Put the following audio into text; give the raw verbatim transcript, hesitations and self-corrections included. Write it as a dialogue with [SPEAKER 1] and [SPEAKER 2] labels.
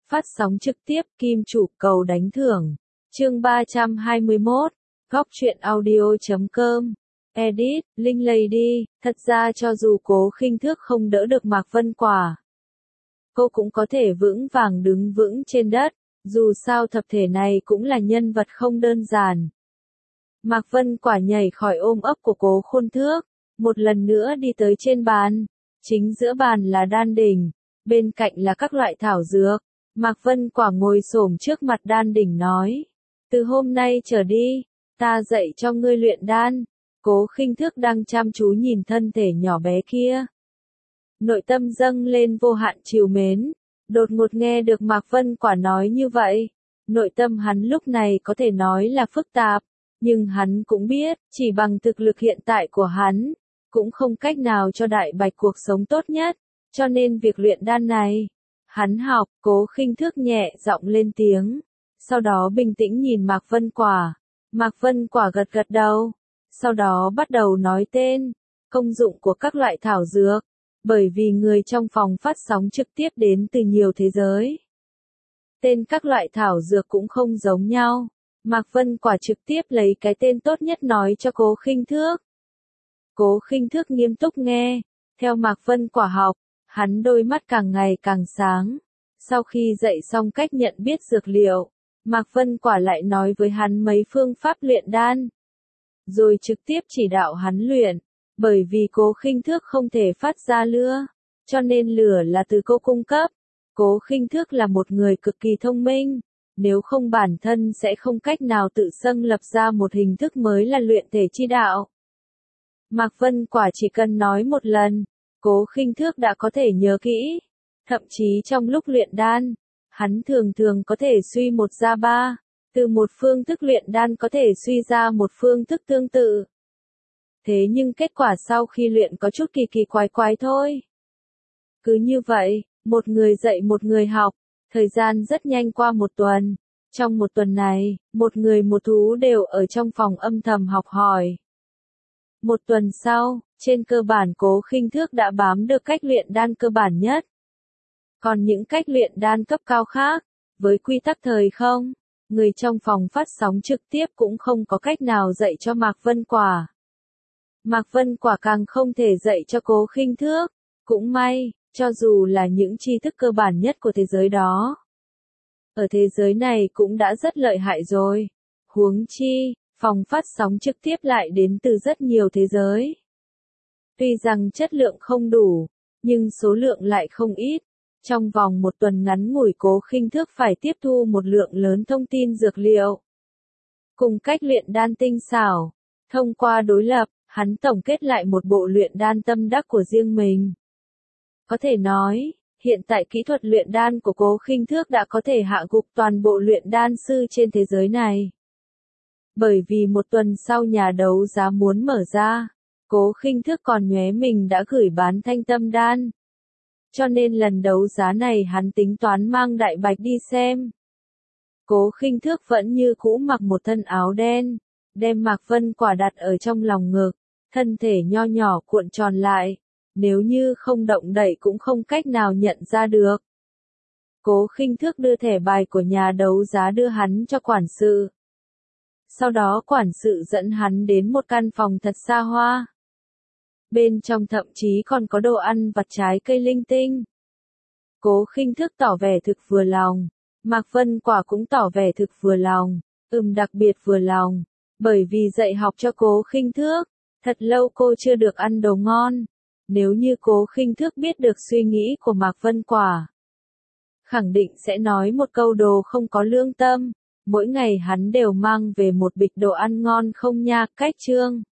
[SPEAKER 1] Phát sóng trực tiếp Kim Chủ cầu đánh thưởng. Chương ba trăm hai mươi mốt. Góc truyện audio chấm com. Edit, Linh Lady. Thật ra cho dù Cố Khinh Thước không đỡ được Mạc Vân Quả, cô cũng có thể vững vàng đứng vững trên đất. Dù sao thập thể này cũng là nhân vật không đơn giản. Mạc Vân Quả nhảy khỏi ôm ấp của Cố Khôn Thước, một lần nữa đi tới trên bàn. Chính giữa bàn là đan đỉnh, bên cạnh là các loại thảo dược. Mạc Vân Quả ngồi xổm trước mặt đan đỉnh nói: từ hôm nay trở đi, ta dạy cho ngươi luyện đan. Cố Khinh Thước đang chăm chú nhìn thân thể nhỏ bé kia, nội tâm dâng lên vô hạn trìu mến. Đột ngột nghe được Mạc Vân Quả nói như vậy, nội tâm hắn lúc này có thể nói là phức tạp, nhưng hắn cũng biết, chỉ bằng thực lực hiện tại của hắn, cũng không cách nào cho Đại Bạch cuộc sống tốt nhất, cho nên việc luyện đan này, hắn học. Cố Khinh Thước nhẹ giọng lên tiếng, sau đó bình tĩnh nhìn Mạc Vân Quả. Mạc Vân Quả gật gật đầu, sau đó bắt đầu nói tên, công dụng của các loại thảo dược, bởi vì người trong phòng phát sóng trực tiếp đến từ nhiều thế giới. Tên các loại thảo dược cũng không giống nhau, Mạc Vân Quả trực tiếp lấy cái tên tốt nhất nói cho Cố Khinh Thước. Cố Khinh Thước nghiêm túc nghe, theo Mạc Vân Quả học, hắn đôi mắt càng ngày càng sáng. Sau khi dạy xong cách nhận biết dược liệu, Mạc Vân Quả lại nói với hắn mấy phương pháp luyện đan, rồi trực tiếp chỉ đạo hắn luyện. Bởi vì Cố Khinh Thước không thể phát ra lửa, cho nên lửa là từ cô cung cấp. Cố Khinh Thước là một người cực kỳ thông minh, nếu không bản thân sẽ không cách nào tự xưng lập ra một hình thức mới là luyện thể chi đạo. Mạc Vân Quả chỉ cần nói một lần, Cố Khinh Thước đã có thể nhớ kỹ. Thậm chí trong lúc luyện đan, hắn thường thường có thể suy một ra ba, từ một phương thức luyện đan có thể suy ra một phương thức tương tự. Thế nhưng kết quả sau khi luyện có chút kỳ kỳ quái quái thôi. Cứ như vậy, một người dạy một người học, thời gian rất nhanh qua một tuần. Trong một tuần này, một người một thú đều ở trong phòng âm thầm học hỏi. Một tuần sau, trên cơ bản Cố Khinh Thước đã bám được cách luyện đan cơ bản nhất. Còn những cách luyện đan cấp cao khác, với quy tắc thời không, người trong phòng phát sóng trực tiếp cũng không có cách nào dạy cho Mạc Vân Quả. Mạc Vân Quả càng không thể dạy cho Cố Khinh Thước. Cũng may, cho dù là những tri thức cơ bản nhất của thế giới đó, ở thế giới này cũng đã rất lợi hại rồi. Huống chi, phòng phát sóng trực tiếp lại đến từ rất nhiều thế giới. Tuy rằng chất lượng không đủ, nhưng số lượng lại không ít. Trong vòng một tuần ngắn ngủi Cố Khinh Thước phải tiếp thu một lượng lớn thông tin dược liệu, cùng cách luyện đan tinh xảo. Thông qua đối lập, hắn tổng kết lại một bộ luyện đan tâm đắc của riêng mình. Có thể nói, hiện tại kỹ thuật luyện đan của Cố Khinh Thước đã có thể hạ gục toàn bộ luyện đan sư trên thế giới này. Bởi vì một tuần sau nhà đấu giá muốn mở ra, Cố Khinh Thước còn nhoé mình đã gửi bán Thanh Tâm Đan. Cho nên lần đấu giá này hắn tính toán mang Đại Bạch đi xem. Cố Khinh Thước vẫn như cũ mặc một thân áo đen, đem Mạc Vân Quả đặt ở trong lòng ngực, thân thể nho nhỏ cuộn tròn lại, nếu như không động đậy cũng không cách nào nhận ra được. Cố Khinh Thước đưa thẻ bài của nhà đấu giá đưa hắn cho quản sự. Sau đó quản sự dẫn hắn đến một căn phòng thật xa hoa. Bên trong thậm chí còn có đồ ăn vặt trái cây linh tinh. Cố Khinh Thước tỏ vẻ thực vừa lòng, Mạc Vân Quả cũng tỏ vẻ thực vừa lòng, ừm đặc biệt vừa lòng, bởi vì dạy học cho Cố Khinh Thước, thật lâu cô chưa được ăn đồ ngon. Nếu như Cố Khinh Thước biết được suy nghĩ của Mạc Vân Quả, khẳng định sẽ nói một câu đồ không có lương tâm. Mỗi ngày hắn đều mang về một bịch đồ ăn ngon không nha. Cách chương